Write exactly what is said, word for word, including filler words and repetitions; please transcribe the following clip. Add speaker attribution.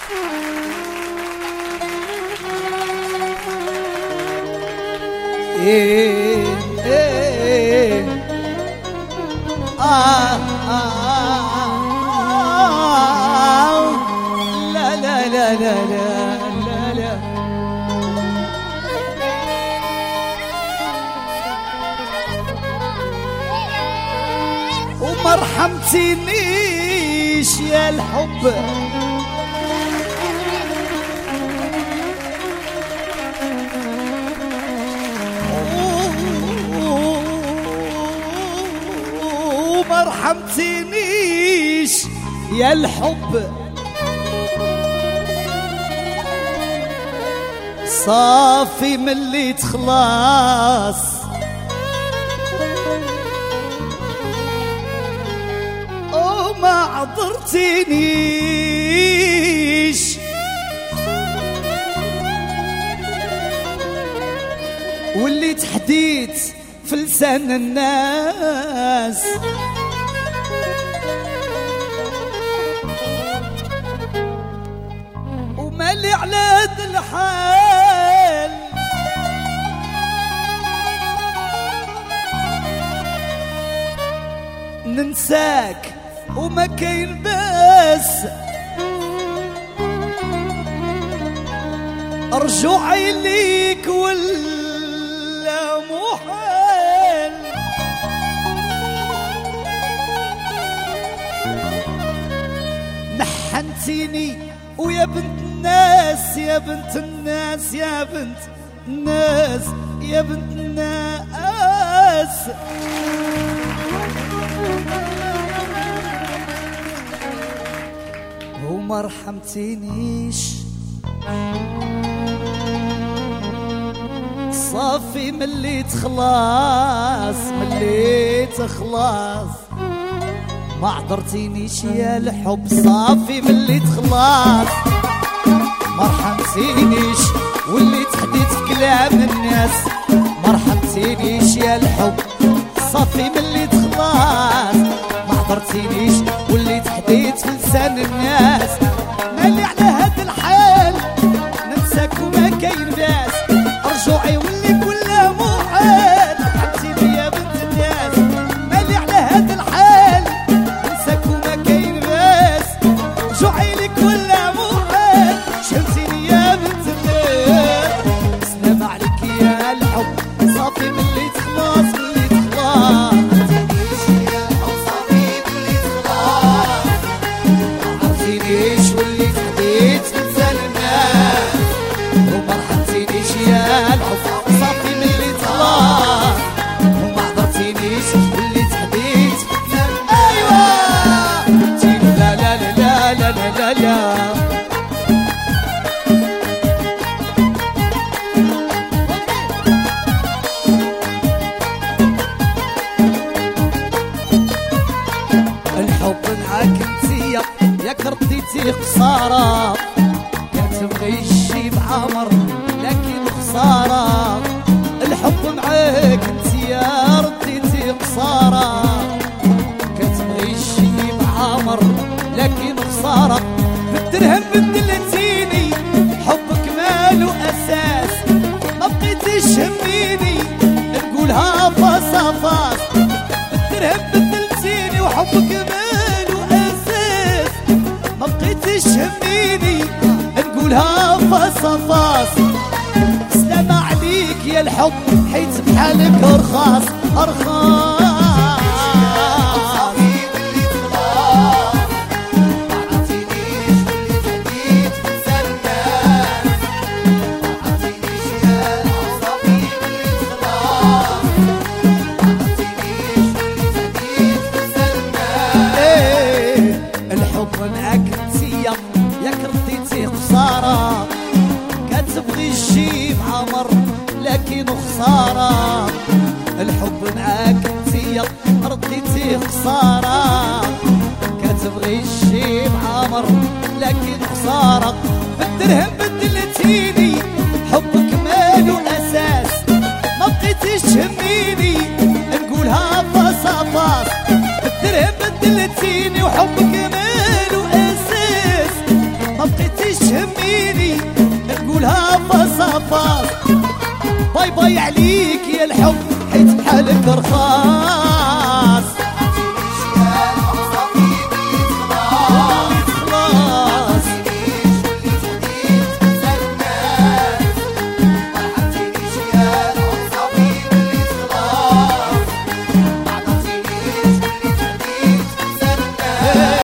Speaker 1: إيه إيه آه آه آه لا لا لا لا لا لا ومرحمتنيش يا الحب ومرحمتنيش يا الحب صافي من اللي تخلص وما عذرتنيش واللي تحديت في لسان الناس ومالي على هاد الحال ننساك وما كاين باس رجوعي ليك ولا محال محنتيني ويا بنت الناس يا بنت الناس يا بنت الناس يا بنت الناس وما رحمتينيش صافي من اللي تخلص من اللي تخلص ما عذرتينيش يا الحب صافي من اللي تخلص ما رحمتينيش واللي تحديت في كلام الناس ما رحمتينيش يا الحب صافي من اللي تخلص ما عذرتينيش واللي تحديت في لسان الناس مالي على هاد الحال ننساك وما كاين باس رجوعي واللي كله محال رحمتيني يا بنت الناس مالي على هاد الحال ننساك وما كاين باس رجوعي لي كله محال شمتيني يا بنت الناس سلام عليك يا الحب صافي من اللي تخلص من اللي تخلص واللي تحديت لسان الناس وما رحمتينيش يا الحب صافي من اللي تخلص وما عذرتينيش واللي تحديت ايوا لا لا لا لا لا لا لا الحب معاك انتيا ياك رديتي خسارة كتبغي الشيب عمر لكن خسارة الحب معاك انتيا رديتي خسارة كتبغي الشيب عمر لكن خسارة بالدرهم بدلتيني حبك مالو أساس ما بقيتيش هميني نقولها فاس فاس بالدرهم بدلتيني وحبك مالو أساس ما بقيتش هميني نقولها فاس فاس سلام عليك يا الحب حيت بحالك رخاص رخاص كتبغي الجيب عمر لكن خسارة الحب معاك انتيا رديتي خسارة كتبغي الجيب عمر لكن خسارة بالدرهم بدلتيني حبك مالو أساس ما بقيتيش هميني نقولها فاس فاس بالدرهم بدلتيني وحبك مالو أساس ما بقيتيش مش تهميني نقولها فاصا فاص. باي باي عليك يا الحب حيت بحالك رخاص.